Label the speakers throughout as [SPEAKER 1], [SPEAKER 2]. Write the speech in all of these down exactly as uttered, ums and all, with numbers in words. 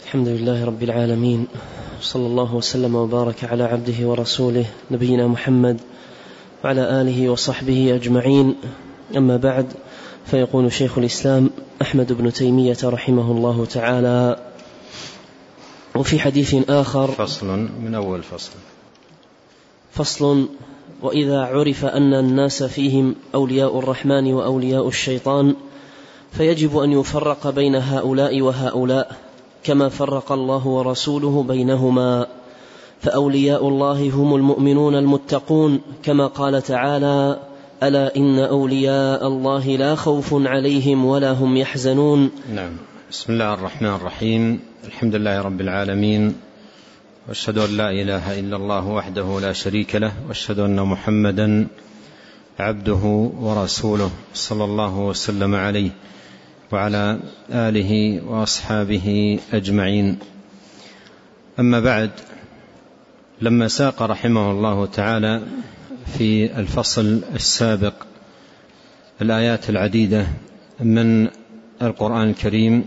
[SPEAKER 1] الحمد لله رب العالمين، صلى الله وسلم وبارك على عبده ورسوله نبينا محمد وعلى آله وصحبه أجمعين. أما بعد، فيقول شيخ الإسلام أحمد بن تيمية رحمه الله تعالى: وفي حديث آخر
[SPEAKER 2] فصل من أول فصل
[SPEAKER 1] فصل وإذا عرف أن الناس فيهم أولياء الرحمن وأولياء الشيطان فيجب أن يفرق بين هؤلاء وهؤلاء كما فرق الله ورسوله بينهما، فأولياء الله هم المؤمنون المتقون كما قال تعالى: ألا إن أولياء الله لا خوف عليهم ولا هم يحزنون.
[SPEAKER 2] نعم. بسم الله الرحمن الرحيم. الحمد لله رب العالمين، وأشهد أن لا إله إلا الله وحده لا شريك له، وأشهد أن محمدا عبده ورسوله صلى الله وسلم عليه وعلى آله وأصحابه أجمعين. أما بعد، لما ساق رحمه الله تعالى في الفصل السابق الآيات العديدة من القرآن الكريم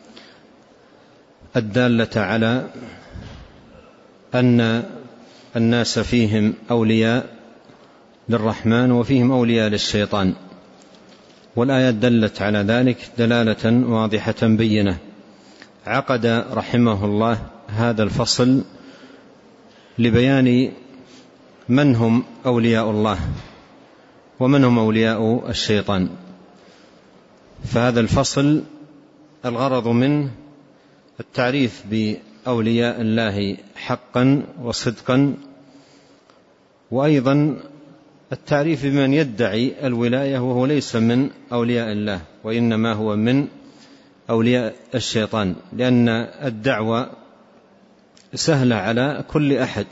[SPEAKER 2] الدالة على أن الناس فيهم أولياء للرحمن وفيهم أولياء للشيطان، والآيات دلت على ذلك دلالة واضحة بينة. عقد رحمه الله هذا الفصل لبيان من هم أولياء الله ومن هم أولياء الشيطان. فهذا الفصل الغرض منه التعريف بأولياء الله حقا وصدقا، وأيضا التعريف بمن يدعي الولاية وهو ليس من أولياء الله وإنما هو من أولياء الشيطان، لأن الدعوة سهلة على كل أحد،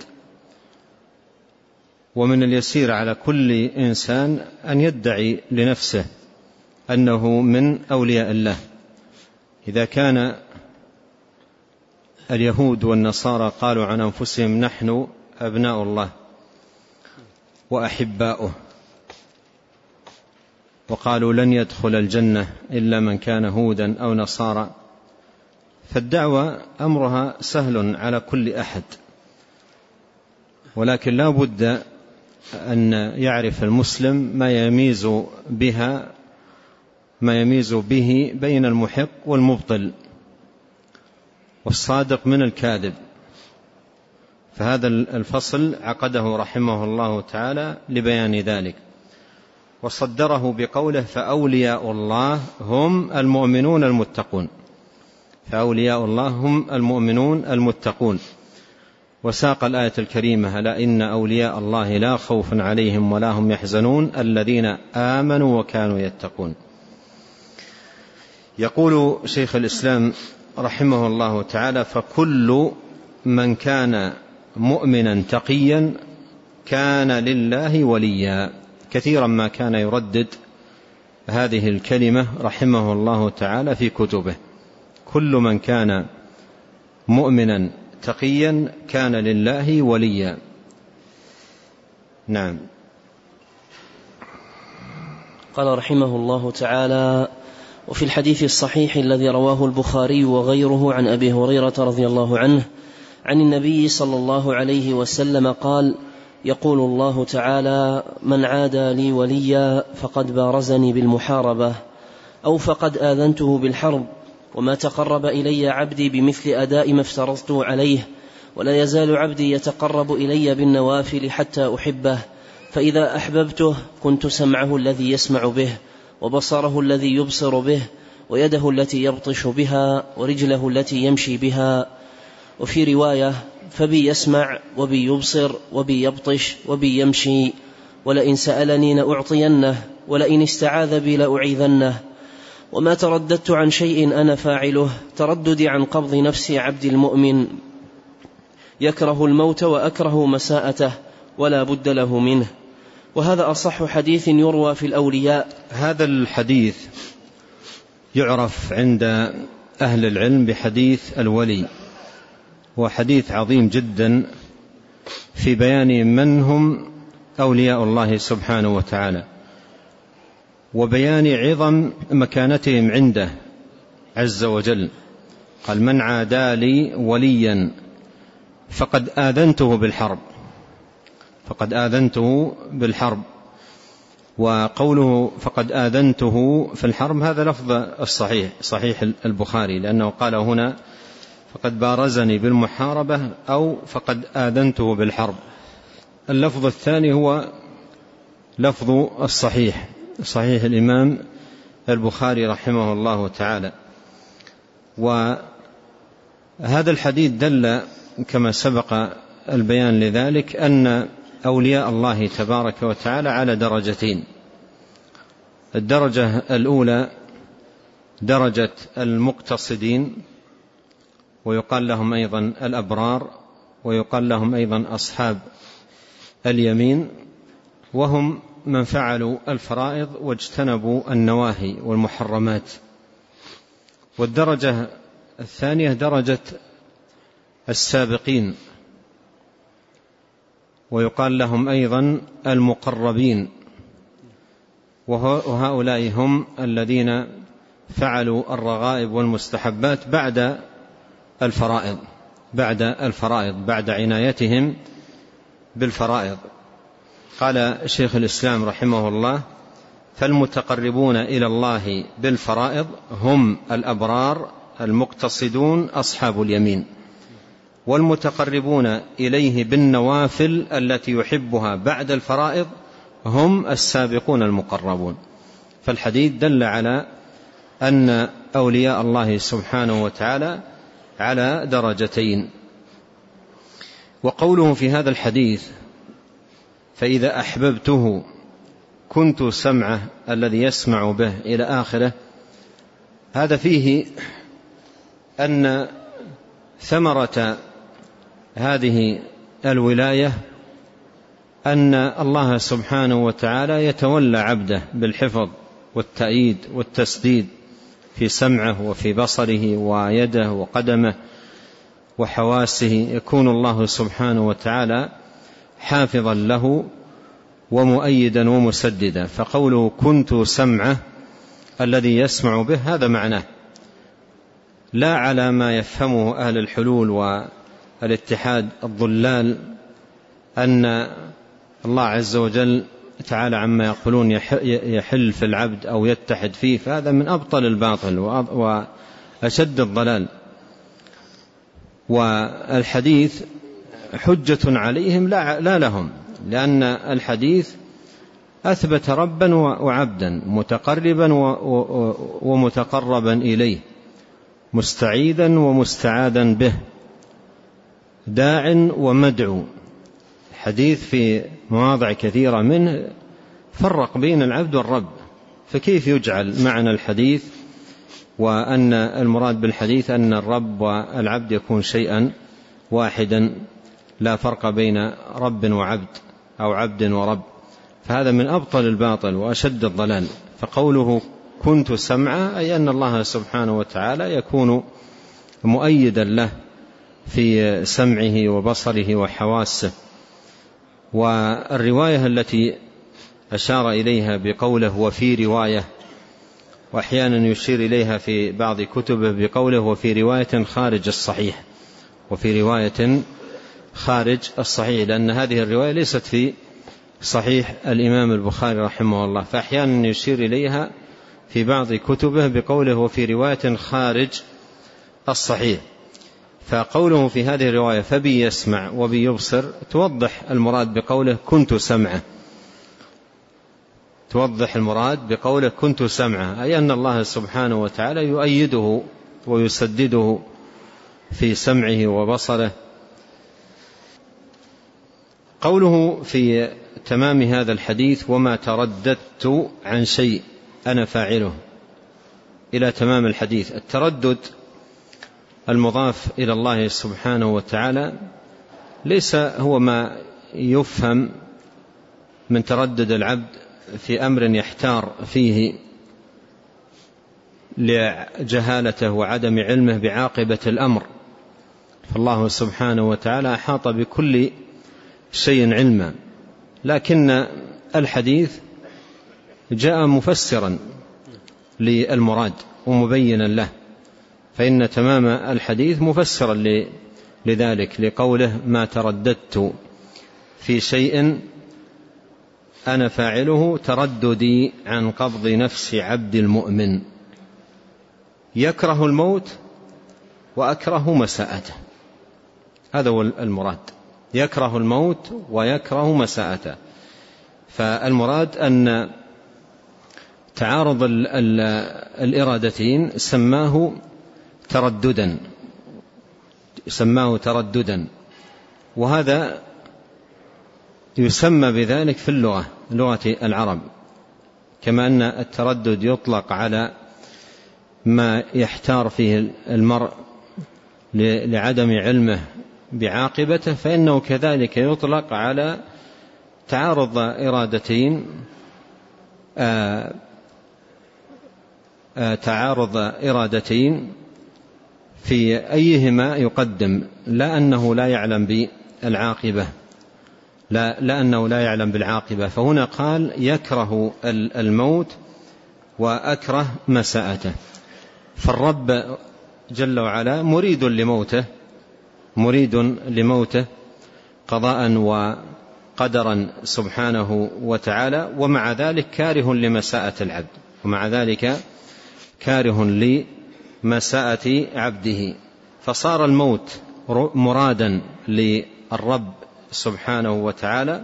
[SPEAKER 2] ومن اليسير على كل إنسان أن يدعي لنفسه أنه من أولياء الله. إذا كان اليهود والنصارى قالوا عن أنفسهم نحن أبناء الله وأحباؤه، وقالوا لن يدخل الجنة إلا من كان هودا أو نصارى، فالدعوة أمرها سهل على كل أحد، ولكن لا بد أن يعرف المسلم ما يميز بها ما يميز به بين المحق والمبطل والصادق من الكاذب. فهذا الفصل عقده رحمه الله تعالى لبيان ذلك، وصدره بقوله: فأولياء الله هم المؤمنون المتقون. فأولياء الله هم المؤمنون المتقون. وساق الآية الكريمة: ألا إن أولياء الله لا خوف عليهم ولا هم يحزنون الذين آمنوا وكانوا يتقون. يقول شيخ الإسلام رحمه الله تعالى: فكل من كان مؤمنا تقيا كان لله وليا. كثيرا ما كان يردد هذه الكلمة رحمه الله تعالى في كتبه: كل من كان مؤمنا تقيا كان لله وليا. نعم.
[SPEAKER 1] قال رحمه الله تعالى: وفي الحديث الصحيح الذي رواه البخاري وغيره عن أبي هريرة رضي الله عنه عن النبي صلى الله عليه وسلم قال: يقول الله تعالى: من عادى لي وليا فقد بارزني بالمحاربة، أو فقد آذنته بالحرب، وما تقرب إلي عبدي بمثل أداء ما افترضته عليه، ولا يزال عبدي يتقرب إلي بالنوافل حتى أحبه، فإذا أحببته كنت سمعه الذي يسمع به، وبصره الذي يبصر به، ويده التي يبطش بها، ورجله التي يمشي بها. وفي رواية: فبي يسمع وبي يبصر وبي يبطش وبي يمشي، ولئن سألني لأعطينه، ولئن استعاذ بي لأعيذنه. وما ترددت عن شيء أنا فاعله ترددي عن قبض نفس عبد المؤمن، يكره الموت وأكره مساءته ولا بد له منه. وهذا أصح حديث يروى في الأولياء.
[SPEAKER 2] هذا الحديث يعرف عند أهل العلم بحديث الولي، وحديث عظيم جدا في بيان من هم أولياء الله سبحانه وتعالى، وبيان عظم مكانتهم عنده عز وجل، قال من عادى لي وليا فقد آذنته بالحرب فقد آذنته بالحرب. وقوله فقد آذنته في الحرب هذا لفظ الصحيح صحيح البخاري، لأنه قال هنا فقد بارزني بالمحاربة أو فقد آذنته بالحرب. اللفظ الثاني هو لفظ الصحيح صحيح الإمام البخاري رحمه الله تعالى. وهذا الحديث دل كما سبق البيان لذلك أن أولياء الله تبارك وتعالى على درجتين. الدرجة الأولى درجة المقتصدين، ويقال لهم أيضا الأبرار، ويقال لهم أيضا أصحاب اليمين، وهم من فعلوا الفرائض واجتنبوا النواهي والمحرمات. والدرجة الثانية درجة السابقين، ويقال لهم أيضا المقربين، وهؤلاء هم الذين فعلوا الرغائب والمستحبات بعد الفرائض بعد الفرائض بعد عنايتهم بالفرائض. قال شيخ الإسلام رحمه الله فالمتقربون إلى الله بالفرائض هم الأبرار المقتصدون أصحاب اليمين، والمتقربون إليه بالنوافل التي يحبها بعد الفرائض هم السابقون المقربون. فالحديث دل على أن أولياء الله سبحانه وتعالى على درجتين. وقوله في هذا الحديث فإذا أحببته كنت سمعه الذي يسمع به إلى آخره، هذا فيه أن ثمرة هذه الولاية أن الله سبحانه وتعالى يتولى عبده بالحفظ والتأييد والتسديد في سمعه وفي بصره ويده وقدمه وحواسه، يكون الله سبحانه وتعالى حافظا له ومؤيدا ومسددا. فقوله كنت سمعه الذي يسمع به هذا معناه، لا على ما يفهمه أهل الحلول والاتحاد الضلال أن الله عز وجل تعالى عما يقولون يحل في العبد أو يتحد فيه، فهذا من أبطل الباطل وأشد الضلال. والحديث حجة عليهم لا لهم، لأن الحديث أثبت ربا وعبدا، متقربا ومتقربا إليه، مستعيذا ومستعاذا به، داع ومدعو. حديث في مواضع كثيرة منه فرق بين العبد والرب، فكيف يجعل معنى الحديث وأن المراد بالحديث أن الرب والعبد يكون شيئا واحدا، لا فرق بين رب وعبد أو عبد ورب؟ فهذا من أبطل الباطل وأشد الضلال. فقوله كنت سمعا أي أن الله سبحانه وتعالى يكون مؤيدا له في سمعه وبصره وحواسه. والرواية التي أشار إليها بقوله وفي رواية، وأحيانا يشير إليها في بعض كتبه بقوله وفي رواية خارج الصحيح، وفي رواية خارج الصحيح، لأن هذه الرواية ليست في صحيح الإمام البخاري رحمه الله، فأحيانا يشير إليها في بعض كتبه بقوله وفي رواية خارج الصحيح. فقوله في هذه الرواية فبي يسمع وبي يبصر توضح المراد بقوله كنت سمعه، توضح المراد بقوله كنت سمعه أي أن الله سبحانه وتعالى يؤيده ويسدده في سمعه وبصره. قوله في تمام هذا الحديث وما ترددت عن شيء أنا فاعله، إلى تمام الحديث. التردد المضاف إلى الله سبحانه وتعالى ليس هو ما يفهم من تردد العبد في أمر يحتار فيه لجهالته وعدم علمه بعاقبة الأمر، فالله سبحانه وتعالى أحاط بكل شيء علما، لكن الحديث جاء مفسرا للمراد ومبينا له، فإن تمام الحديث مفسرا لذلك لقوله ما ترددت في شيء أنا فاعله ترددي عن قبض نفس عبد المؤمن. يكره الموت وأكره مساءته، هذا هو المراد، يكره الموت ويكره مساءته. فالمراد أن تعارض الإرادتين سماه ترددا سماه ترددا وهذا يسمى بذلك في اللغة لغة العرب، كما أن التردد يطلق على ما يحتار فيه المرء لعدم علمه بعاقبته، فإنه كذلك يطلق على تعارض إرادتين آآ آآ تعارض إرادتين في أيهما يقدم، لا أنه لا يعلم بالعاقبة لا لأنه لا يعلم بالعاقبة. فهنا قال يكره الموت وأكره مساءته. فالرب جل وعلا مريد لموته مريد لموته قضاء وقدرا سبحانه وتعالى، ومع ذلك كاره لمساءة العبد ومع ذلك كاره لمساءة عبده. فصار الموت مرادا للرب سبحانه وتعالى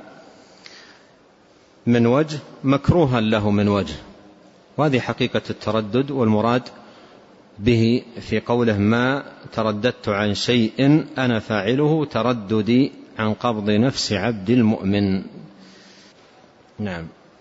[SPEAKER 2] من وجه، مكروها له من وجه، وهذه حقيقة التردد والمراد به في قوله ما ترددت عن شيء أنا فاعله ترددي عن قبض نفس عبد المؤمن. نعم.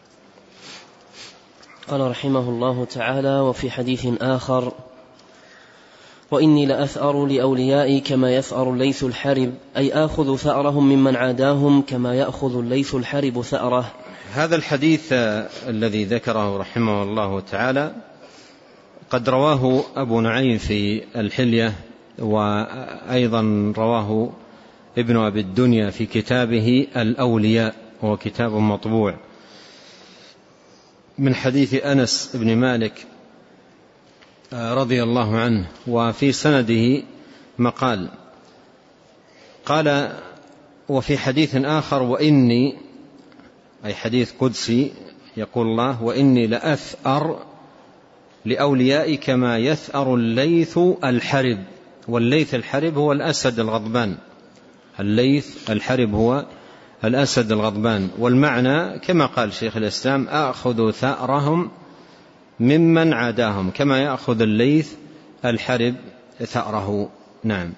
[SPEAKER 1] قال رحمه الله تعالى: وفي حديث آخر: وإني لأثأر لأوليائي كما يثأر الليث الحرب، أي آخذ ثأرهم ممن عاداهم كما يأخذ الليث الحرب ثأره.
[SPEAKER 2] هذا الحديث الذي ذكره رحمه الله تعالى قد رواه أبو نعيم في الحلية، وأيضا رواه ابن أبي الدنيا في كتابه الأولياء، وهو كتاب مطبوع، من حديث أنس بن مالك رضي الله عنه، وفي سنده مقال. قال: وفي حديث آخر: وإني، أي حديث قدسي، يقول الله: وإني لأثأر لأوليائي كما يثأر الليث الحرب. والليث الحرب هو الأسد الغضبان، الليث الحرب هو الأسد الغضبان. والمعنى كما قال شيخ الإسلام: آخذ ثأرهم ممن عاداهم كما يأخذ الليث الحرب ثأره. نعم.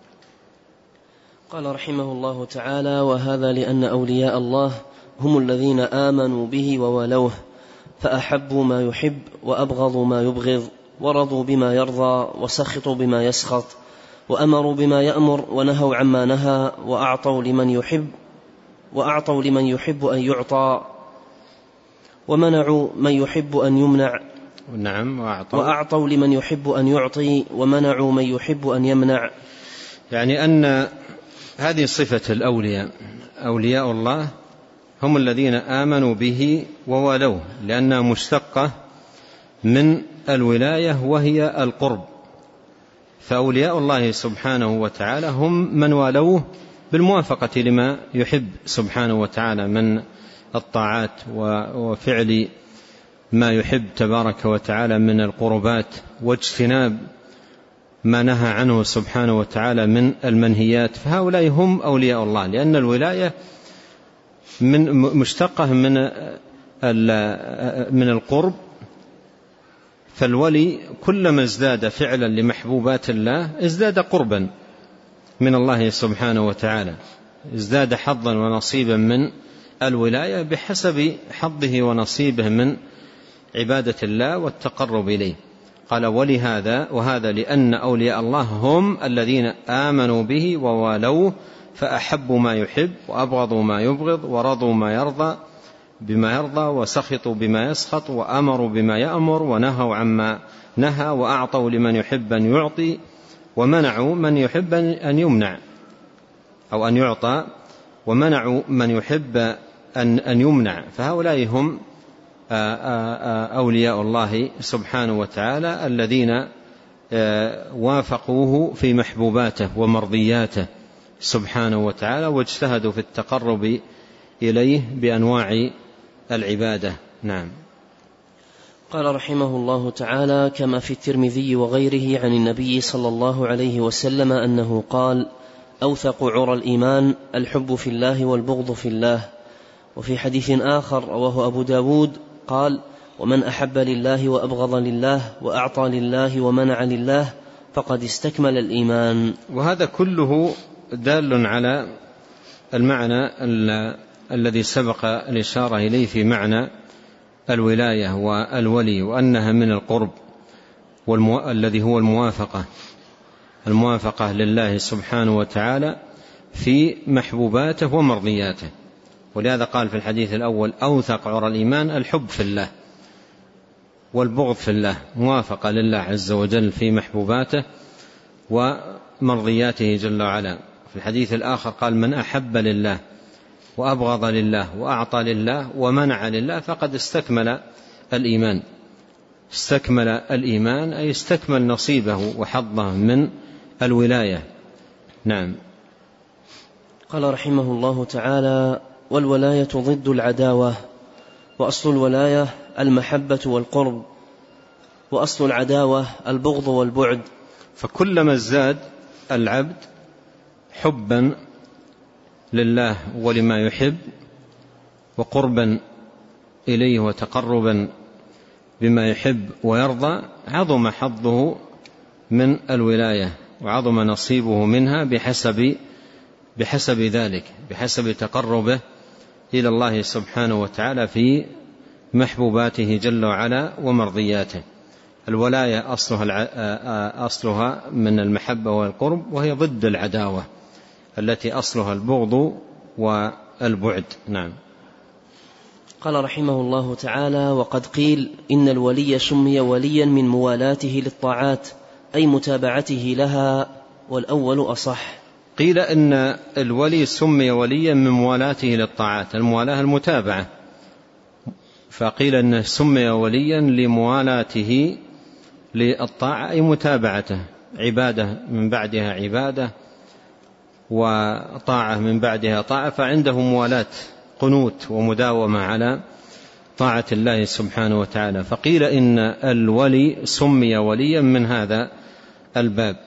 [SPEAKER 1] قال رحمه الله تعالى: وهذا لأن أولياء الله هم الذين آمنوا به وولوه، فأحبوا ما يحب وأبغضوا ما يبغض، ورضوا بما يرضى وسخطوا بما يسخط، وأمروا بما يأمر ونهوا عما نهى، وأعطوا لمن يحب وأعطوا لمن يحب أن يعطى، ومنعوا من يحب أن يمنع.
[SPEAKER 2] نعم. وأعطوا,
[SPEAKER 1] وأعطوا لمن يحب أن يعطي، ومنعوا من يحب أن يمنع.
[SPEAKER 2] يعني أن هذه صفة الأولياء، أولياء الله هم الذين آمنوا به وولوه، لأنها مشتقة من الولاية وهي القرب. فأولياء الله سبحانه وتعالى هم من والوه بالموافقة لما يحب سبحانه وتعالى من الطاعات وفعل ما يحب تبارك وتعالى من القربات، واجتناب ما نهى عنه سبحانه وتعالى من المنهيات. فهؤلاء هم أولياء الله، لأن الولاية من مشتقة من من القرب. فالولي كلما ازداد فعلا لمحبوبات الله ازداد قربا من الله سبحانه وتعالى، ازداد حظا ونصيبا من الولاية بحسب حظه ونصيبه من عبادة الله والتقرب إليه. قال: ولهذا وهذا لأن أولياء الله هم الذين آمنوا به ووالوه، فأحبوا ما يحب وأبغضوا ما يبغض، ورضوا ما يرضى بما يرضى، وسخطوا بما يسخط، وأمروا بما يأمر، ونهوا عما نهى، وأعطوا لمن يحب أن يعطي، ومنعوا من يحب أن يمنع أو أن يعطى، ومنعوا من يحب أن أن يمنع. فهؤلاء هم أولياء الله سبحانه وتعالى الذين وافقوه في محبوباته ومرضياته سبحانه وتعالى، واجتهدوا في التقرب إليه بأنواع العبادة. نعم.
[SPEAKER 1] قال رحمه الله تعالى: كما في الترمذي وغيره عن النبي صلى الله عليه وسلم أنه قال: أوثق عرى الإيمان الحب في الله والبغض في الله. وفي حديث آخر رواه أبو داود قال: ومن أحب لله وأبغض لله وأعطى لله ومنع لله فقد استكمل الإيمان.
[SPEAKER 2] وهذا كله دال على المعنى الذي سبق الإشارة إليه في معنى الولاية والولي، وأنها من القرب والمو... الذي هو الموافقة الموافقة لله سبحانه وتعالى في محبوباته ومرضياته. ولهذا قال في الحديث الأول: أوثق عرى الإيمان الحب في الله والبغض في الله، موافقة لله عز وجل في محبوباته ومرضياته جل وعلا. في الحديث الآخر قال: من أحب لله وأبغض لله وأعطى لله ومنع لله فقد استكمل الإيمان. استكمل الإيمان أي استكمل نصيبه وحظه من الولاية. نعم.
[SPEAKER 1] قال رحمه الله تعالى: والولاية ضد العداوة، وأصل الولاية المحبة والقرب، وأصل العداوة البغض والبعد.
[SPEAKER 2] فكلما ازداد العبد حبا لله ولما يحب وقربا إليه وتقربا بما يحب ويرضى، عظم حظه من الولاية وعظم نصيبه منها بحسب بحسب ذلك، بحسب تقربه إلى الله سبحانه وتعالى في محبوباته جل وعلا ومرضياته. الولاية أصلها, أصلها من المحبة والقرب، وهي ضد العداوة التي أصلها البغض والبعد. نعم.
[SPEAKER 1] قال رحمه الله تعالى: وقد قيل إن الولي سمي وليا من موالاته للطاعات، أي متابعته لها، والأول أصح.
[SPEAKER 2] قيل إن الولي سمي وليا من موالاته للطاعات، الموالاة المتابعة، فقيل إنه سمي وليا لموالاته للطاعة أي متابعته، عبادة من بعدها عبادة وطاعة من بعدها طاعة، فعنده موالاة قنوت ومداومة على طاعة الله سبحانه وتعالى. فقيل إن الولي سمي وليا من هذا الباب.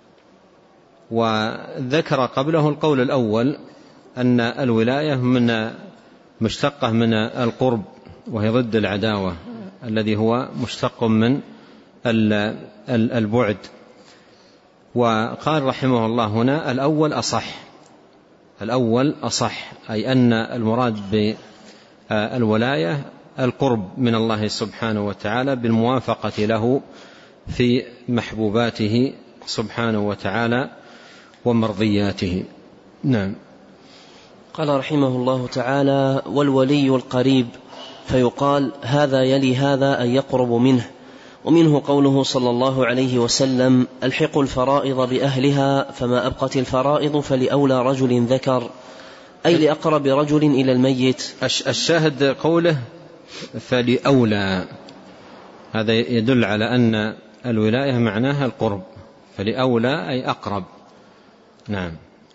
[SPEAKER 2] وذكر قبله القول الأول أن الولاية من مشتقة من القرب، وهي ضد العداوة الذي هو مشتق من البعد. وقال رحمه الله هنا: الأول أصح، الأول أصح، أي أن المراد بالولاية القرب من الله سبحانه وتعالى بالموافقة له في محبوباته سبحانه وتعالى ومرضياته. نعم.
[SPEAKER 1] قال رحمه الله تعالى: والولي القريب، فيقال هذا يلي هذا أن يقرب منه. ومنه قوله صلى الله عليه وسلم: ألحقوا الفرائض بأهلها، فما أبقت الفرائض فلأولى رجل ذكر، أي لأقرب رجل إلى الميت.
[SPEAKER 2] الشاهد قوله فلأولى، هذا يدل على أن الولاية معناها القرب، فلأولى أي أقرب. نعم.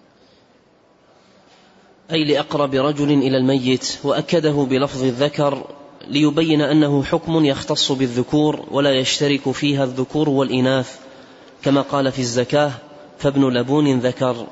[SPEAKER 1] أي لأقرب رجل إلى الميت، وأكده بلفظ الذكر ليبين أنه حكم يختص بالذكور ولا يشترك فيها الذكور والإناث، كما قال في الزكاة: فابن لبون ذكر.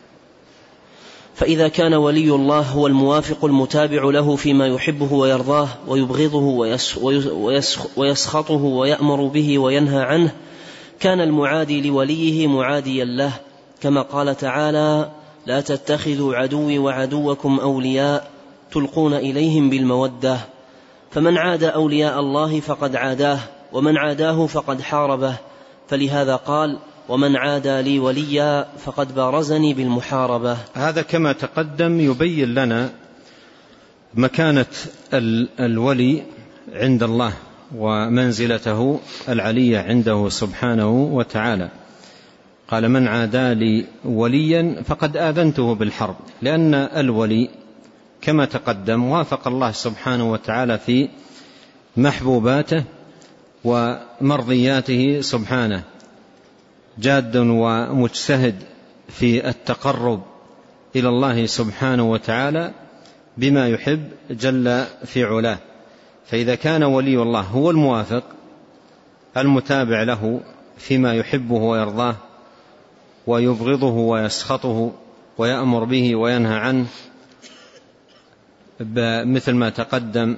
[SPEAKER 1] فإذا كان ولي الله هو الموافق المتابع له فيما يحبه ويرضاه ويبغضه ويسخطه ويأمر به وينهى عنه، كان المعادي لوليه معاديا له، كما قال تعالى: لا تتخذوا عدوي وعدوكم أولياء تلقون إليهم بالمودة. فمن عاد أولياء الله فقد عاداه، ومن عاداه فقد حاربه، فلهذا قال: ومن عادى لي وليا فقد بارزني بالمحاربة.
[SPEAKER 2] هذا كما تقدم يبين لنا مكانة الولي عند الله ومنزلته العلية عنده سبحانه وتعالى. قال: من عادى لي وليا فقد آذنته بالحرب، لأن الولي كما تقدم وافق الله سبحانه وتعالى في محبوباته ومرضياته سبحانه، جاد ومجتهد في التقرب إلى الله سبحانه وتعالى بما يحب جل في علاه. فإذا كان ولي الله هو الموافق المتابع له فيما يحبه ويرضاه ويبغضه ويسخطه ويأمر به وينهى عنه مثل ما تقدم،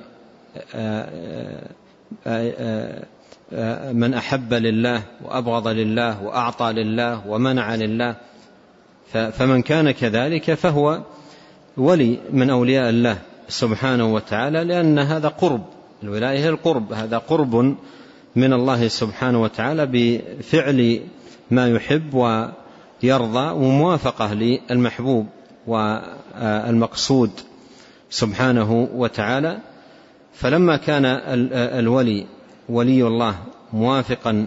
[SPEAKER 2] من أحب لله وأبغض لله وأعطى لله ومنع لله، فمن كان كذلك فهو ولي من أولياء الله سبحانه وتعالى، لأن هذا قرب، الولاية هي القرب، هذا قرب من الله سبحانه وتعالى بفعل ما يحب ويرضى وموافقة للمحبوب والمقصود سبحانه وتعالى. فلما كان الولي ولي الله موافقا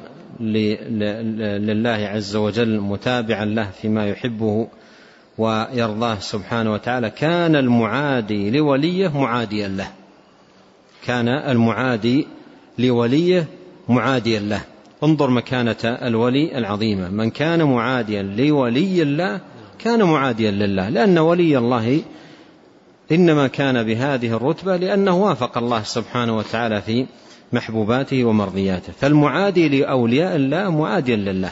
[SPEAKER 2] لله عز وجل متابعا له فيما يحبه ويرضاه سبحانه وتعالى، كان المعادي لوليه معاديا له، كان المعادي لوليه معاديا له. انظر مكانة الولي العظيمة، من كان معاديا لولي الله كان معاديا لله، لأن ولي الله إنما كان بهذه الرتبة لأنه وافق الله سبحانه وتعالى في محبوباته ومرضياته، فالمعادي لأولياء الله معاديا لله.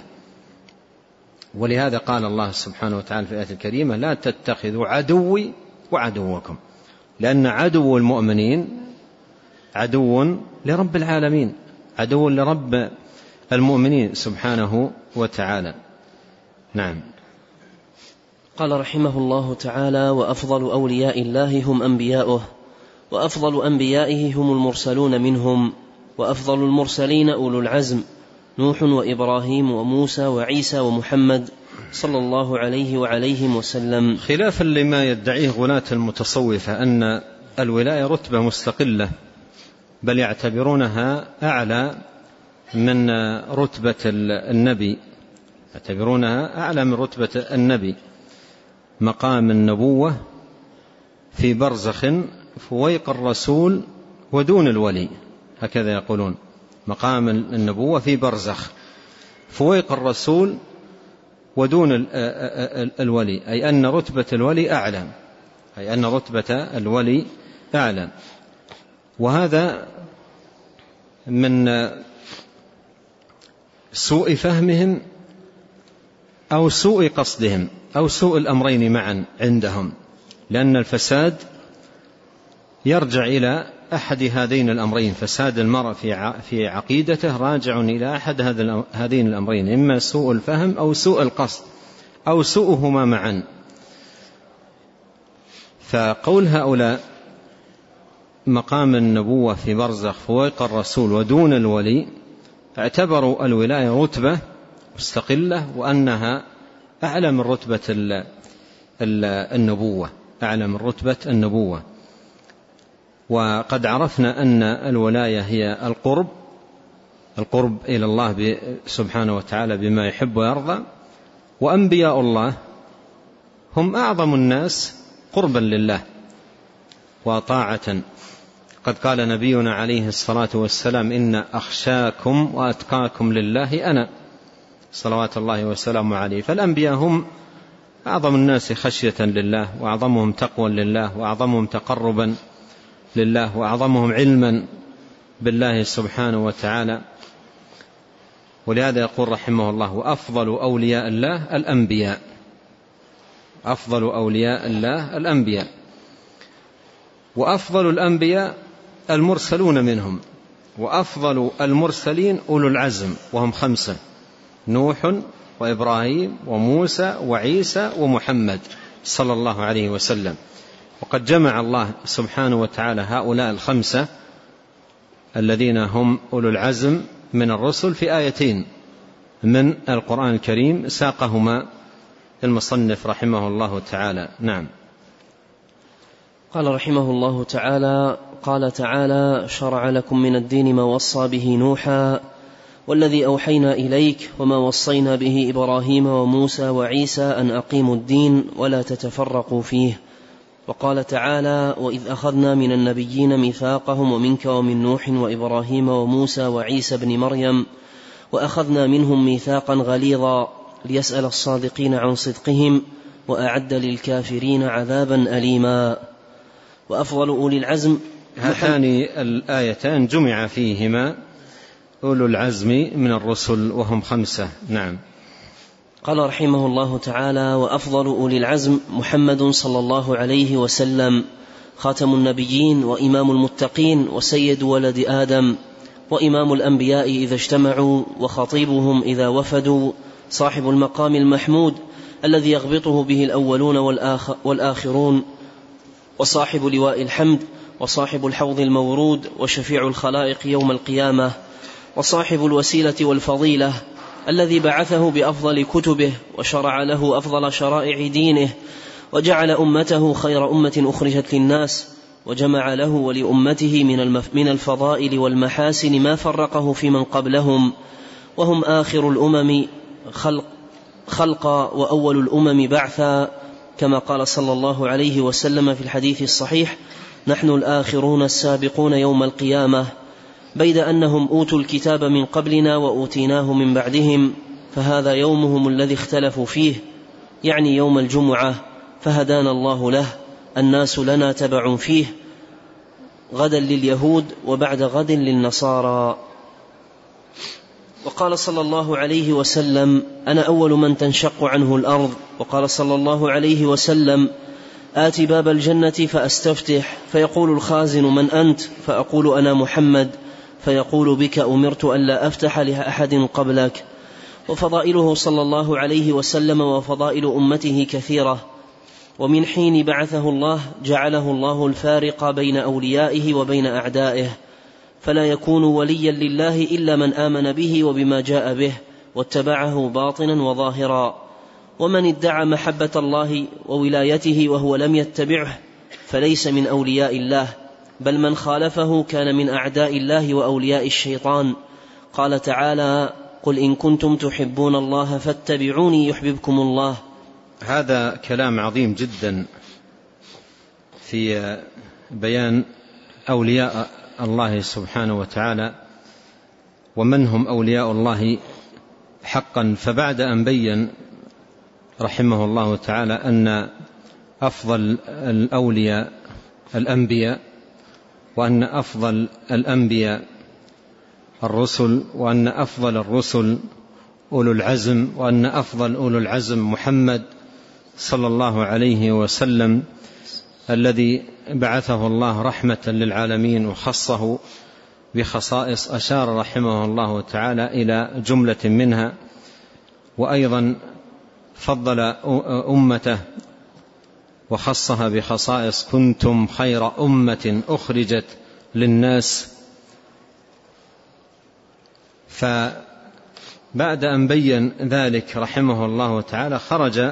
[SPEAKER 2] ولهذا قال الله سبحانه وتعالى في الآية الكريمة: لا تتخذوا عدوي وعدوكم، لأن عدو المؤمنين عدو لرب العالمين، عدو لرب المؤمنين سبحانه وتعالى. نعم.
[SPEAKER 1] قال رحمه الله تعالى: وأفضل أولياء الله هم أنبياؤه، وأفضل أنبيائه هم المرسلون منهم، وأفضل المرسلين أولو العزم، نوح وإبراهيم وموسى وعيسى ومحمد صلى الله عليه وعليهم وسلم.
[SPEAKER 2] خلافا لما يدعيه غلاة المتصوفة أن الولاية رتبة مستقلة، بل يعتبرونها أعلى من رتبة النبي، يعتبرونها أعلى من رتبة النبي، مقام النبوة في برزخ فويق الرسول ودون الولي، هكذا يقولون، مقام النبوة في برزخ فويق الرسول ودون الولي، أي أن رتبة الولي أعلى، أي أن رتبة الولي أعلى. وهذا من سوء فهمهم أو سوء قصدهم أو سوء الأمرين معا عندهم، لأن الفساد يرجع إلى أحد هذين الأمرين، فساد المرء في عقيدته راجع إلى أحد هذين الأمرين، إما سوء الفهم أو سوء القصد أو سوءهما معا. فقول هؤلاء مقام النبوة في برزخ فوق الرسول ودون الولي، اعتبروا الولاية رتبة مستقلة وأنها أعلى من رتبة النبوة، أعلى من رتبة النبوة. وقد عرفنا أن الولاية هي القرب، القرب إلى الله سبحانه وتعالى بما يحب ويرضى، وأنبياء الله هم أعظم الناس قربا لله وطاعة. قد قال نبينا عليه الصلاة والسلام: إن أخشاكم وأتقاكم لله أنا، صلوات الله وسلامه عليه. فالأنبياء هم أعظم الناس خشية لله، وأعظمهم تقوى لله، وأعظمهم تقربا لله، وأعظمهم علما بالله سبحانه وتعالى. ولهذا يقول رحمه الله: وأفضل أولياء الله الأنبياء، أفضل أولياء الله الأنبياء، وأفضل الأنبياء المرسلون منهم، وأفضل المرسلين أولو العزم وهم خمسة: نوح وإبراهيم وموسى وعيسى ومحمد صلى الله عليه وسلم. وقد جمع الله سبحانه وتعالى هؤلاء الخمسة الذين هم أولو العزم من الرسل في آيتين من القرآن الكريم ساقهما المصنف رحمه الله تعالى. نعم.
[SPEAKER 1] قال رحمه الله تعالى: قال تعالى: شرع لكم من الدين ما وصى به نوحا والذي أوحينا إليك وما وصينا به إبراهيم وموسى وعيسى أن أقيموا الدين ولا تتفرقوا فيه. وقال تعالى: وإذ أخذنا من النبيين ميثاقهم ومنك ومن نوح وإبراهيم وموسى وعيسى بن مريم وأخذنا منهم ميثاقا غليظا ليسأل الصادقين عن صدقهم وأعد للكافرين عذابا أليما. وأفضل أولي العزم.
[SPEAKER 2] هاتان الآيتان جمع فيهما أولو العزم من الرسل وهم خمسة. نعم.
[SPEAKER 1] قال رحمه الله تعالى: وأفضل أولي العزم محمد صلى الله عليه وسلم، خاتم النبيين وإمام المتقين وسيد ولد آدم وإمام الأنبياء إذا اجتمعوا وخطيبهم إذا وفدوا، صاحب المقام المحمود الذي يغبطه به الأولون والآخرون، وصاحب لواء الحمد، وصاحب الحوض المورود، وشفيع الخلائق يوم القيامة، وصاحب الوسيلة والفضيلة الذي بعثه بأفضل كتبه وشرع له أفضل شرائع دينه، وجعل أمته خير أمة أخرجت للناس، وجمع له ولأمته من الفضائل والمحاسن ما فرقه في من قبلهم، وهم آخر الأمم خلق خلقا وأول الأمم بعثا، كما قال صلى الله عليه وسلم في الحديث الصحيح: نحن الآخرون السابقون يوم القيامة، بيد أنهم أوتوا الكتاب من قبلنا وأوتيناه من بعدهم، فهذا يومهم الذي اختلفوا فيه، يعني يوم الجمعة، فهدانا الله له، الناس لنا تبع فيه، غدا لليهود وبعد غد للنصارى. وقال صلى الله عليه وسلم: أنا أول من تنشق عنه الأرض. وقال صلى الله عليه وسلم: آتي باب الجنة فأستفتح، فيقول الخازن: من أنت؟ فأقول: أنا محمد، فيقول: بك أمرت ألا أفتح لأحد قبلك. وفضائله صلى الله عليه وسلم وفضائل أمته كثيرة، ومن حين بعثه الله جعله الله الفارق بين أوليائه وبين أعدائه، فلا يكون وليا لله إلا من آمن به وبما جاء به واتبعه باطنا وظاهرا. ومن ادعى محبة الله وولايته وهو لم يتبعه فليس من أولياء الله، بل من خالفه كان من أعداء الله وأولياء الشيطان. قال تعالى: قل إن كنتم تحبون الله فاتبعوني يحببكم الله.
[SPEAKER 2] هذا كلام عظيم جدا في بيان أولياء الله سبحانه وتعالى ومن هم أولياء الله حقا. فبعد أن بين رحمه الله تعالى أن أفضل الأولياء الأنبياء، وأن أفضل الأنبياء الرسل، وأن أفضل الرسل أولو العزم، وأن أفضل أولو العزم محمد صلى الله عليه وسلم الذي بعثه الله رحمة للعالمين وخصه بخصائص أشار رحمه الله تعالى إلى جملة منها، وأيضا فضل أمته وخصها بخصائص: كنتم خير أمة أخرجت للناس. فبعد أن بين ذلك رحمه الله تعالى خرج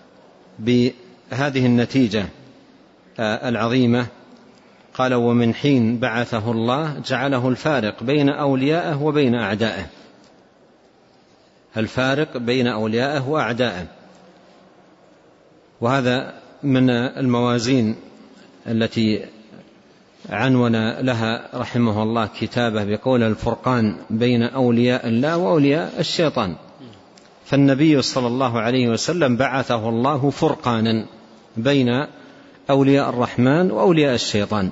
[SPEAKER 2] بهذه النتيجة العظيمة. قال: ومن حين بعثه الله جعله الفارق بين أوليائه وبين أعدائه، الفارق بين أوليائه وأعدائه. وهذا من الموازين التي عنون لها رحمه الله كتابه بقول: الفرقان بين أولياء الله وأولياء الشيطان. فالنبي صلى الله عليه وسلم بعثه الله فرقانا بين أولياء الرحمن وأولياء الشيطان،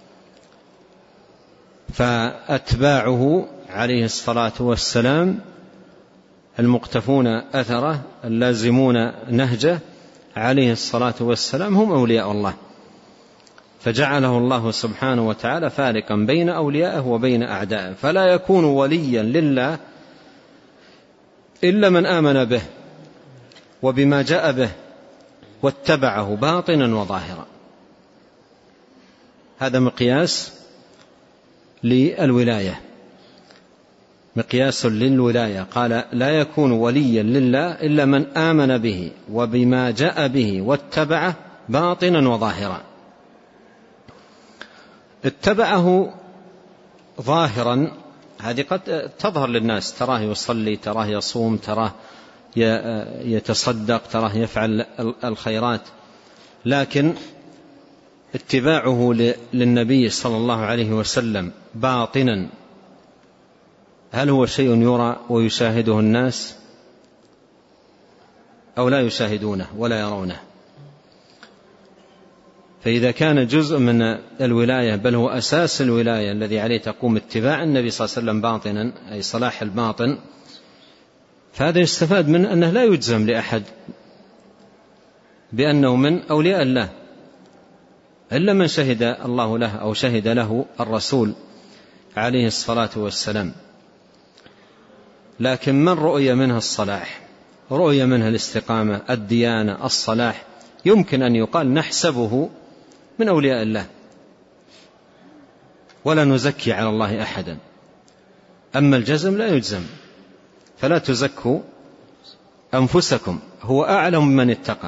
[SPEAKER 2] فأتباعه عليه الصلاة والسلام المقتفون أثره اللازمون نهجه عليه الصلاة والسلام هم أولياء الله، فجعله الله سبحانه وتعالى فارقا بين أوليائه وبين أعدائه، فلا يكون وليا لله إلا من آمن به وبما جاء به واتبعه باطنا وظاهرا. هذا مقياس للولاية، مقياس للولاية. قال: لا يكون وليا لله إلا من آمن به وبما جاء به واتبعه باطنا وظاهرا. اتبعه ظاهرا هذه قد تظهر للناس، تراه يصلي، تراه يصوم، تراه يتصدق، تراه يفعل الخيرات، لكن اتباعه للنبي صلى الله عليه وسلم باطنا هل هو شيء يرى ويشاهده الناس أو لا يشاهدونه ولا يرونه؟ فإذا كان جزء من الولاية بل هو أساس الولاية الذي عليه تقوم اتباع النبي صلى الله عليه وسلم باطنا، أي صلاح الباطن، فهذا يستفاد من أنه لا يجزم لأحد بأنه من أولياء الله إلا من شهد الله له أو شهد له الرسول عليه الصلاة والسلام. لكن من رؤي منها الصلاح، رؤي منها الاستقامة، الديانة، الصلاح، يمكن أن يقال نحسبه من أولياء الله ولا نزكي على الله أحدا. أما الجزم لا يجزم، فلا تزكوا أنفسكم، هو أعلم من اتقى.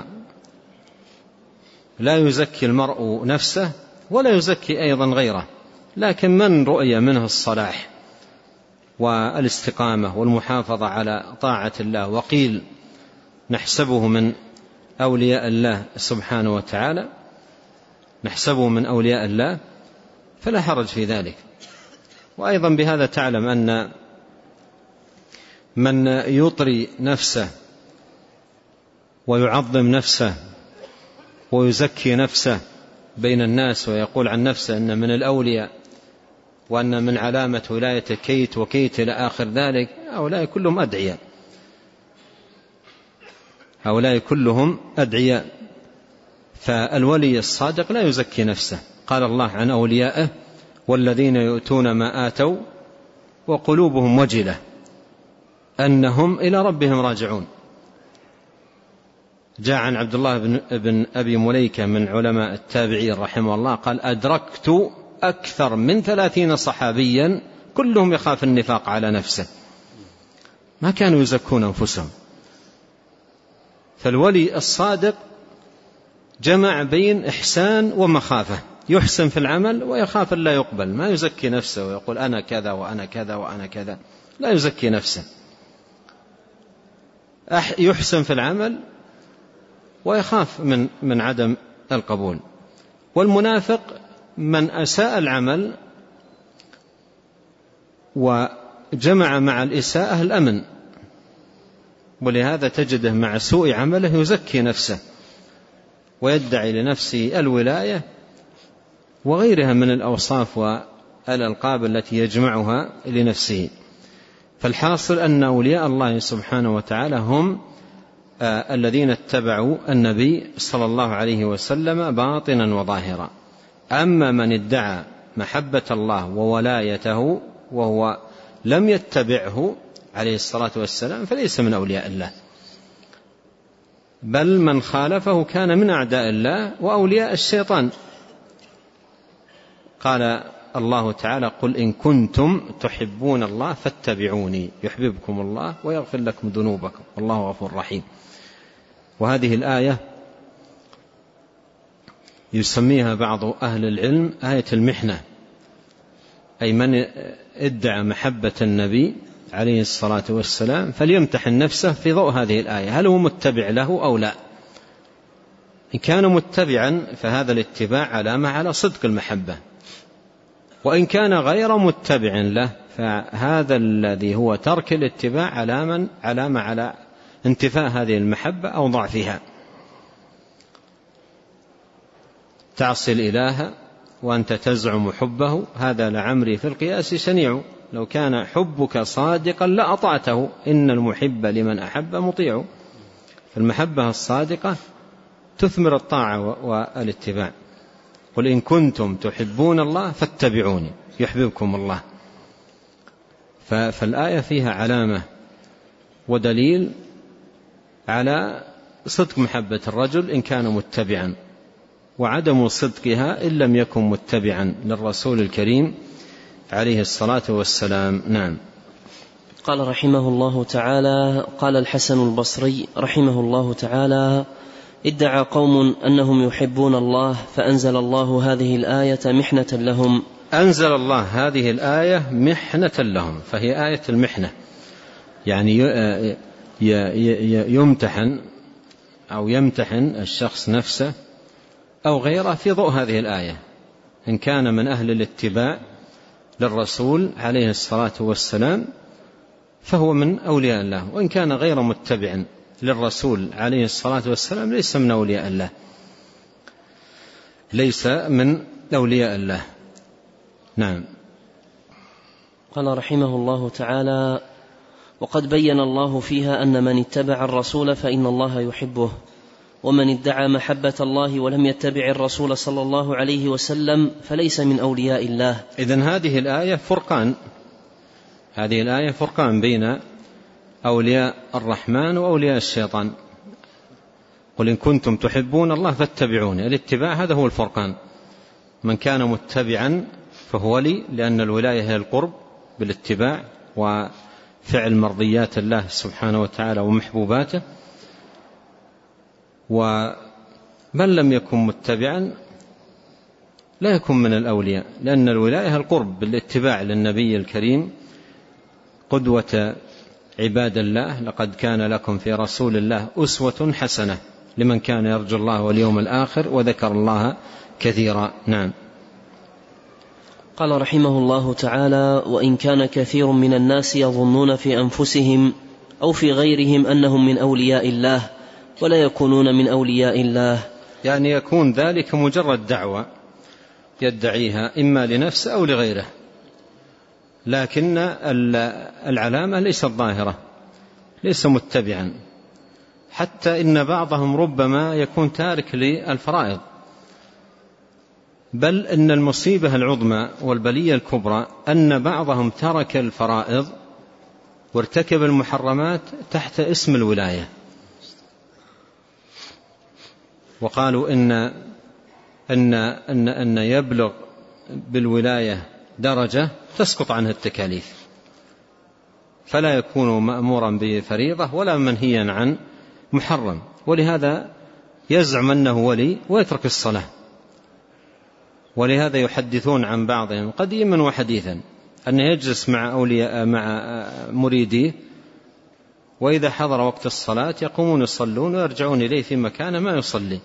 [SPEAKER 2] لا يزكي المرء نفسه ولا يزكي أيضا غيره، لكن من رؤي منه الصلاح والاستقامة والمحافظة على طاعة الله وقيل نحسبه من أولياء الله سبحانه وتعالى، نحسبه من أولياء الله، فلا حرج في ذلك. وأيضا بهذا تعلم أن من يطري نفسه ويعظم نفسه ويزكي نفسه بين الناس ويقول عن نفسه أن من الأولياء وأن من علامة ولاية كيت وكيت إلى آخر ذلك، هؤلاء كلهم أدعياء، هؤلاء كلهم أدعياء. فالولي الصادق لا يزكي نفسه. قال الله عن أوليائه: والذين يؤتون ما آتوا وقلوبهم وجلة أنهم إلى ربهم راجعون. جاء عن عبد الله بن, بن أبي مليكة من علماء التابعين رحمه الله قال: أدركت أكثر من ثلاثين صحابيا كلهم يخاف النفاق على نفسه، ما كانوا يزكون أنفسهم. فالولي الصادق جمع بين إحسان ومخافة، يحسن في العمل ويخاف لا يقبل، ما يزكي نفسه ويقول أنا كذا وأنا كذا وأنا كذا، لا يزكي نفسه. يحسن في العمل ويخاف من من عدم القبول. والمنافق من أساء العمل وجمع مع الإساءة الأمن، ولهذا تجده مع سوء عمله يزكي نفسه ويدعي لنفسه الولاية وغيرها من الأوصاف والألقاب التي يجمعها لنفسه. فالحاصل أن أولياء الله سبحانه وتعالى هم آه الذين اتبعوا النبي صلى الله عليه وسلم باطنا وظاهرا. أما من ادعى محبة الله وولايته وهو لم يتبعه عليه الصلاة والسلام فليس من أولياء الله، بل من خالفه كان من أعداء الله وأولياء الشيطان. قال الله تعالى: قل إن كنتم تحبون الله فاتبعوني يحببكم الله ويغفر لكم ذنوبكم والله غفور رحيم. وهذه الآية يسميها بعض أهل العلم آية المحنة، أي من ادعى محبة النبي عليه الصلاة والسلام فليمتحن نفسه في ضوء هذه الآية، هل هو متبع له أو لا؟ إن كان متبعا فهذا الاتباع علامة على صدق المحبة، وإن كان غير متبع له فهذا الذي هو ترك الاتباع علامة, علامة على انتفاء هذه المحبة أو ضعفها. تعصي الإله وأنت تزعم حبه، هذا لعمري في القياس شنيع، لو كان حبك صادقا لأطعته، إن المحب لمن أحب مطيع. فالمحبة الصادقة تثمر الطاعة والاتباع. قل إن كنتم تحبون الله فاتبعوني يحببكم الله. فالآية فيها علامة ودليل على صدق محبة الرجل إن كان متبعا، وعدم صدقها إن لم يكن متبعا للرسول الكريم عليه الصلاة والسلام. نعم.
[SPEAKER 1] قال رحمه الله تعالى: قال الحسن البصري رحمه الله تعالى: ادعى قوم أنهم يحبون الله فأنزل الله هذه الآية محنة لهم.
[SPEAKER 2] أنزل الله هذه الآية محنة لهم، فهي آية المحنة، يعني يمتحن أو يمتحن الشخص نفسه أو غيره في ضوء هذه الآية، إن كان من أهل الاتباع للرسول عليه الصلاة والسلام فهو من أولياء الله، وإن كان غير متبع للرسول عليه الصلاة والسلام ليس من أولياء الله، ليس من أولياء الله. نعم.
[SPEAKER 1] قال رحمه الله تعالى: وقد بين الله فيها أن من اتبع الرسول فإن الله يحبه، ومن ادعى محبة الله ولم يتبع الرسول صلى الله عليه وسلم فليس من أولياء الله.
[SPEAKER 2] إذن هذه الآية فرقان، هذه الآية فرقان بين أولياء الرحمن وأولياء الشيطان. قل إن كنتم تحبون الله فاتبعوني، الاتباع هذا هو الفرقان. من كان متبعا فهو لي، لأن الولاية هي القرب بالاتباع وفعل مرضيات الله سبحانه وتعالى ومحبوباته، ومن لم يكن متبعا لا يكون من الأولياء، لأن الولاية هي القرب بالاتباع للنبي الكريم قدوة عباد الله. لقد كان لكم في رسول الله أسوة حسنة لمن كان يرجو الله واليوم الآخر وذكر الله كثيرا. نعم.
[SPEAKER 1] قال رحمه الله تعالى: وإن كان كثير من الناس يظنون في أنفسهم أو في غيرهم أنهم من أولياء الله ولا يكونون من أولياء الله،
[SPEAKER 2] يعني يكون ذلك مجرد دعوة يدعيها إما لنفسه أو لغيره، لكن العلامة ليست ظاهرة، ليس متبعا. حتى إن بعضهم ربما يكون تارك للفرائض، بل إن المصيبة العظمى والبلية الكبرى أن بعضهم ترك الفرائض وارتكب المحرمات تحت اسم الولاية، وقالوا إن أن أن أن يبلغ بالولاية درجة تسقط عنه التكاليف، فلا يكون مأمورا بفريضة ولا منهيا عن محرم، ولهذا يزعم أنه ولي ويترك الصلاة. ولهذا يحدثون عن بعضهم قديما وحديثا أن يجلس مع أولياء مع مريديه، وإذا حضر وقت الصلاة يقومون يصلون ويرجعون إليه في مكانه ما يصلي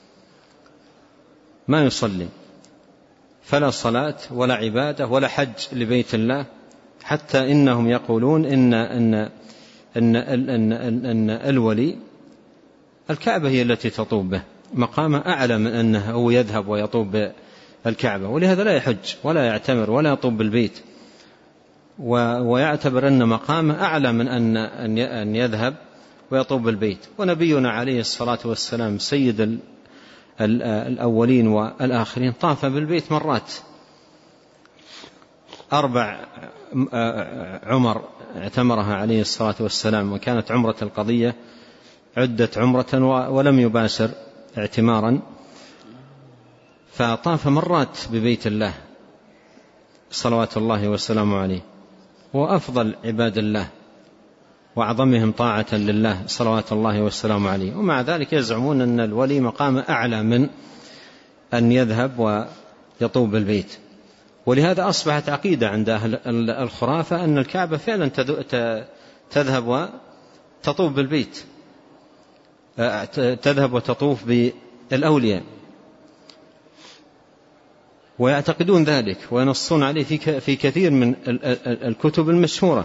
[SPEAKER 2] ما يصلي فلا صلاة ولا عبادة ولا حج لبيت الله. حتى إنهم يقولون إن أن أن أن أن الولي الكعبة هي التي تطوب به، مقام أعلى من أنه هو يذهب ويطوب بالكعبة، ولهذا لا يحج ولا يعتمر ولا يطوب بالبيت، ويعتبر أن مقامه أعلى من أن أن يذهب ويطوب بالبيت. ونبينا عليه الصلاة والسلام سيد الأولين والآخرين طاف بالبيت مرات، أربع عمر اعتمرها عليه الصلاة والسلام، وكانت عمرة القضية عدة عمرة ولم يباشر اعتمارا، فطاف مرات ببيت الله صلوات الله وسلامه عليه، وأفضل عباد الله وأعظمهم طاعة لله صلوات الله والسلام عليه. ومع ذلك يزعمون أن الولي مقام أعلى من أن يذهب ويطوب البيت. ولهذا أصبحت عقيدة عند أهل الخرافة أن الكعبة فعلا تذهب وتطوف بالبيت، تذهب وتطوف بالأولياء، ويعتقدون ذلك وينصون عليه في كثير من الكتب المشهورة.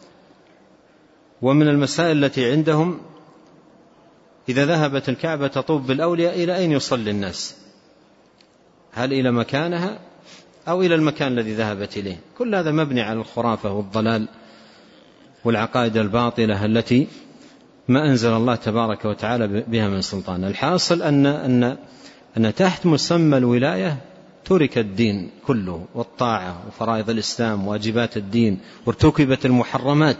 [SPEAKER 2] ومن المسائل التي عندهم إذا ذهبت الكعبة تطوف بالأولياء إلى أين يصلي الناس؟ هل إلى مكانها أو إلى المكان الذي ذهبت إليه؟ كل هذا مبني على الخرافة والضلال والعقائد الباطلة التي ما أنزل الله تبارك وتعالى بها من سلطان. الحاصل أن أن أن تحت مسمى الولاية ترك الدين كله والطاعة وفرائض الإسلام واجبات الدين، وارتكبت المحرمات.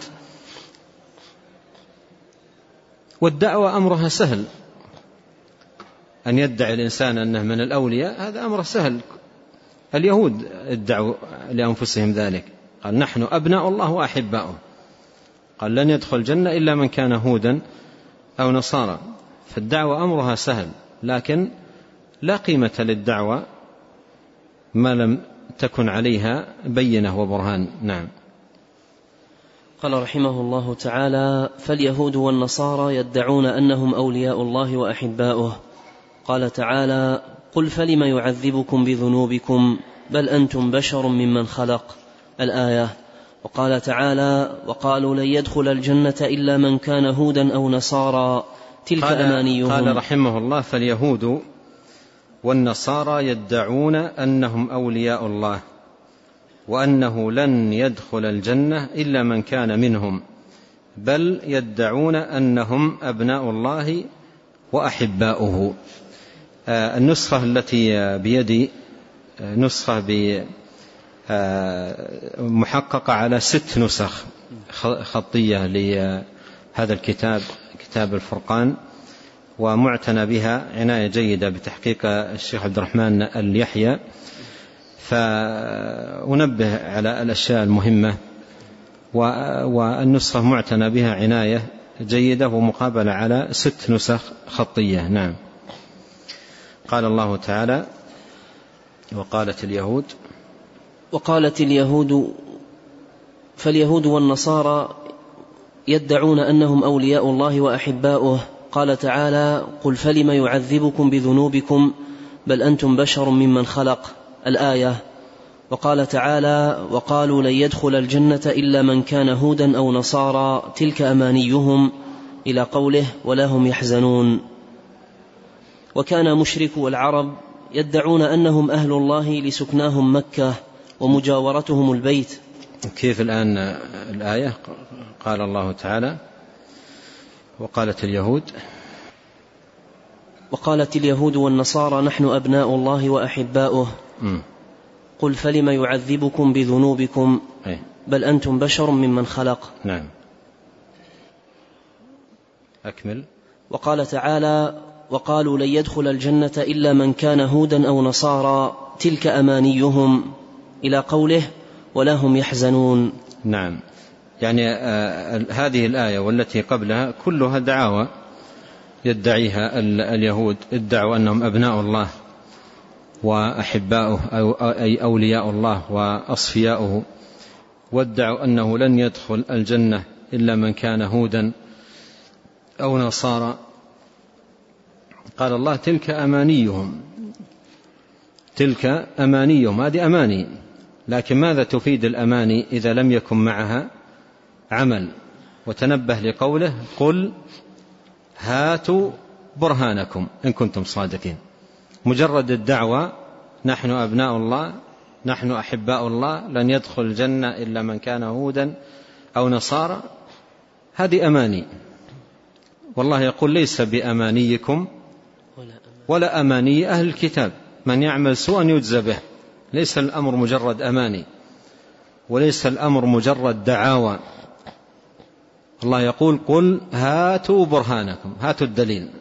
[SPEAKER 2] والدعوة أمرها سهل، أن يدعي الإنسان أنه من الأولياء هذا أمر سهل. اليهود ادعوا لأنفسهم ذلك، قال نحن أبناء الله وأحباؤه، قال لن يدخل الجنة إلا من كان هودا أو نصارى. فالدعوة أمرها سهل، لكن لا قيمة للدعوة ما لم تكن عليها بينة وبرهان. نعم.
[SPEAKER 1] قال رحمه الله تعالى: فاليهود والنصارى يدعون أنهم أولياء الله وأحباؤه. قال تعالى: قل فلم يعذبكم بذنوبكم بل أنتم بشر ممن خلق. الآية. وقال تعالى وقالوا لن يدخل الجنة إلا من كان هودا أو نصارى تلك
[SPEAKER 2] قال
[SPEAKER 1] أمانيهم.
[SPEAKER 2] قال رحمه الله فاليهود والنصارى يدعون أنهم أولياء الله وأنه لن يدخل الجنة إلا من كان منهم، بل يدعون أنهم أبناء الله وأحباؤه. النسخة التي بيدي نسخة محققة على ست نسخ خطية لهذا الكتاب، كتاب الفرقان، ومعتنى بها عناية جيدة بتحقيق الشيخ عبد الرحمن اليحيى. فأنبه على الأشياء المهمة، والنسخة معتنى بها عناية جيدة ومقابلة على ست نسخ خطية. نعم. قال الله تعالى وقالت اليهود
[SPEAKER 1] وقالت اليهود فاليهود والنصارى يدعون أنهم أولياء الله وأحباؤه. قال تعالى قل فلم يعذبكم بذنوبكم بل أنتم بشر ممن خلق، الآية. وقال تعالى وقالوا لن يدخل الجنة إلا من كان هودا أو نصارى تلك أمانيهم إلى قوله ولا هم يحزنون. وكان مشركو العرب يدعون أنهم أهل الله لسكناهم مكة ومجاورتهم البيت.
[SPEAKER 2] كيف الآن الآية؟ قال الله تعالى وقالت اليهود
[SPEAKER 1] وقالت اليهود والنصارى نحن أبناء الله وأحباؤه م. قل فلم يعذبكم بذنوبكم أي. بل أنتم بشر ممن خلق.
[SPEAKER 2] نعم. أكمل.
[SPEAKER 1] وقال تعالى وقالوا لن يدخل الجنة إلا من كان هودا أو نصارى تلك أمانيهم إلى قوله ولا هم يحزنون.
[SPEAKER 2] نعم. يعني آه هذه الآية والتي قبلها كلها دعاوى يدعيها اليهود، ادعوا أنهم أبناء الله وأحباؤه أي أولياء الله وأصفياؤه، وادعوا أنه لن يدخل الجنة إلا من كان هودا أو نصارى. قال الله تلك أمانيهم، تلك أمانيهم، هذه أماني، لكن ماذا تفيد الأماني إذا لم يكن معها عمل؟ وتنبه لقوله قل هاتوا برهانكم إن كنتم صادقين. مجرد الدعوة نحن أبناء الله نحن أحباء الله لن يدخل الجنة إلا من كان هودا أو نصارى، هذه أماني. والله يقول ليس بأمانيكم ولا أماني أهل الكتاب، من يعمل سوءا يجزى به. ليس الأمر مجرد أماني وليس الأمر مجرد دعاوى. الله يقول قل هاتوا برهانكم، هاتوا الدليل،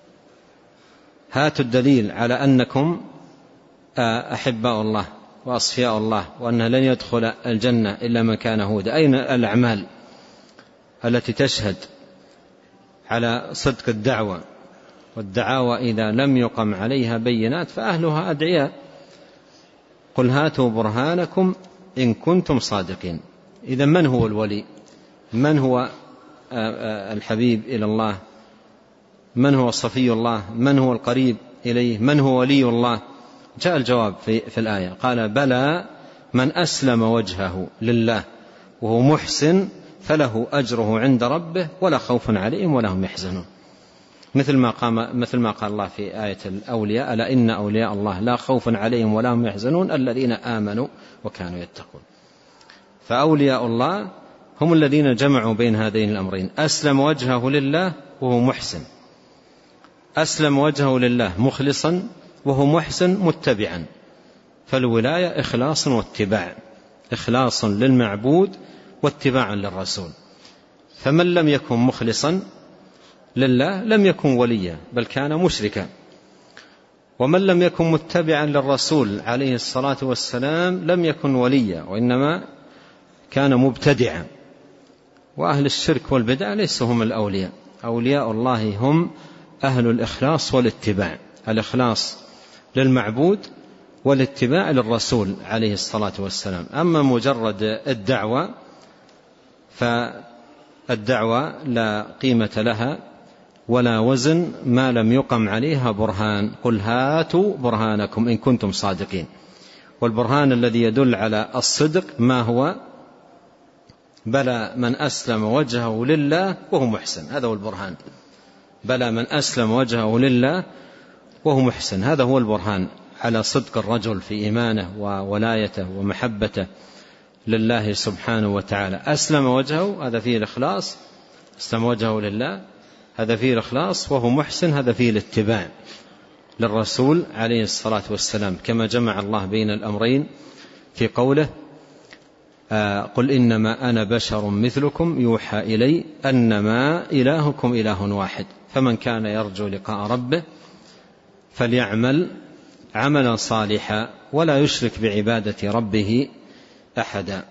[SPEAKER 2] هاتوا الدليل على أنكم أحباء الله وأصفياء الله وأنه لن يدخل الجنة إلا من كان هودا. أين الأعمال التي تشهد على صدق الدعوة؟ والدعاوى إذا لم يقم عليها بينات فأهلها أدعياء. قل هاتوا برهانكم إن كنتم صادقين. إذا من هو الولي؟ من هو الحبيب إلى الله؟ من هو صفي الله؟ من هو القريب إليه؟ من هو ولي الله؟ جاء الجواب في, في الآية قال بلى من أسلم وجهه لله وهو محسن فله أجره عند ربه ولا خوف عليهم ولا هم يحزنون. مثل ما قام مثل ما قال الله في آية الأولياء ألا إن أولياء الله لا خوف عليهم ولا هم يحزنون الذين آمنوا وكانوا يتقون. فأولياء الله هم الذين جمعوا بين هذين الأمرين، أسلم وجهه لله وهو محسن، أسلم وجهه لله مخلصا وهو محسن متبعا. فالولاية إخلاص واتباع، إخلاص للمعبود واتباعا للرسول. فمن لم يكن مخلصا لله لم يكن وليا بل كان مشركا، ومن لم يكن متبعا للرسول عليه الصلاة والسلام لم يكن وليا وإنما كان مبتدعا. وأهل الشرك والبدع ليسوا هم الأولياء. أولياء الله هم أهل الإخلاص والاتباع، الإخلاص للمعبود والاتباع للرسول عليه الصلاة والسلام. أما مجرد الدعوة فالدعوة لا قيمة لها ولا وزن ما لم يقم عليها برهان. قل هاتوا برهانكم إن كنتم صادقين. والبرهان الذي يدل على الصدق ما هو؟ بلى من أسلم وجهه لله وهو محسن، هذا هو البرهان. بلى من أسلم وجهه لله وهو محسن، هذا هو البرهان على صدق الرجل في إيمانه وولايته ومحبته لله سبحانه وتعالى. أسلم وجهه، هذا فيه الإخلاص، أسلم وجهه لله هذا فيه الإخلاص، وهو محسن هذا فيه الاتباع للرسول عليه الصلاة والسلام، كما جمع الله بين الأمرين في قوله قل إنما أنا بشر مثلكم يوحى إلي أنما إلهكم إله واحد فمن كان يرجو لقاء ربه فليعمل عملا صالحا ولا يشرك بعبادة ربه أحدا.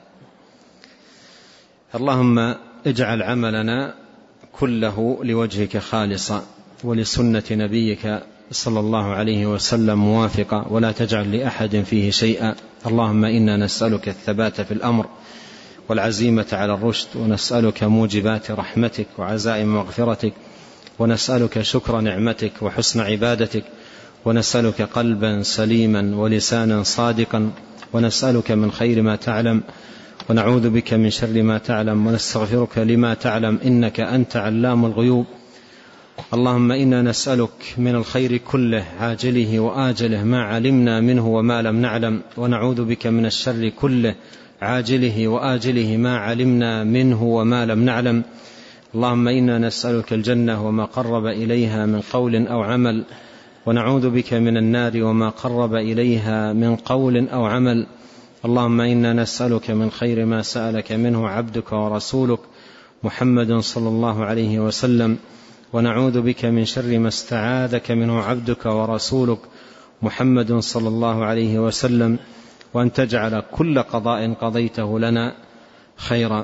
[SPEAKER 2] اللهم اجعل عملنا كله لوجهك خالصا ولسنة نبيك صلى الله عليه وسلم موافقا ولا تجعل لأحد فيه شيئا. اللهم إنا نسألك الثبات في الأمر والعزيمة على الرشد، ونسألك موجبات رحمتك وعزائم مغفرتك، ونسألك شكر نعمتك وحسن عبادتك، ونسألك قلبا سليما ولسانا صادقا، ونسألك من خير ما تعلم ونعوذ بك من شر ما تعلم، ونستغفرك لما تعلم إنك أنت علام الغيوب. اللهم إنا نسألك من الخير كله عاجله وآجله ما علمنا منه وما لم نعلم، ونعوذ بك من الشر كله عاجله وآجله ما علمنا منه وما لم نعلم. اللهم إنا نسألك الجنة وما قرب إليها من قول أو عمل، ونعوذ بك من النار وما قرب إليها من قول أو عمل. اللهم إنا نسألك من خير ما سألك منه عبدك ورسولك محمد صلى الله عليه وسلم، ونعوذ بك من شر ما استعاذك منه عبدك ورسولك محمد صلى الله عليه وسلم، وأن تجعل كل قضاء قضيته لنا خيرا.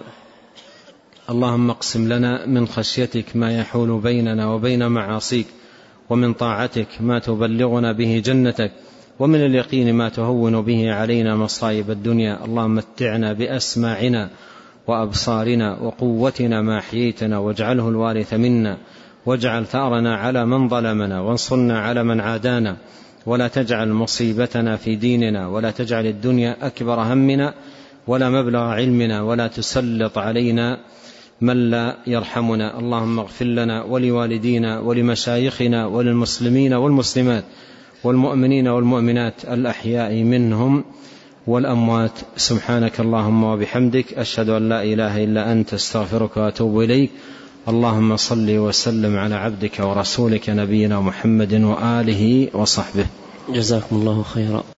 [SPEAKER 2] اللهم اقسم لنا من خشيتك ما يحول بيننا وبين معاصيك، ومن طاعتك ما تبلغنا به جنتك، ومن اليقين ما تهون به علينا مصائب الدنيا. اللهم متعنا بأسماعنا وأبصارنا وقوتنا ما أحييتنا، واجعله الوارث منا، واجعل ثأرنا على من ظلمنا، وانصرنا على من عادانا، ولا تجعل مصيبتنا في ديننا، ولا تجعل الدنيا أكبر همنا ولا مبلغ علمنا، ولا تسلط علينا من لا يرحمنا. اللهم اغفر لنا ولوالدينا ولمشايخنا وللمسلمين والمسلمات والمؤمنين والمؤمنات الأحياء منهم والأموات. سبحانك اللهم وبحمدك، أشهد أن لا إله إلا أنت، استغفرك وأتوب إليك. اللهم صل وسلم على عبدك ورسولك نبينا محمد وآله وصحبه.
[SPEAKER 1] جزاكم الله خيرا.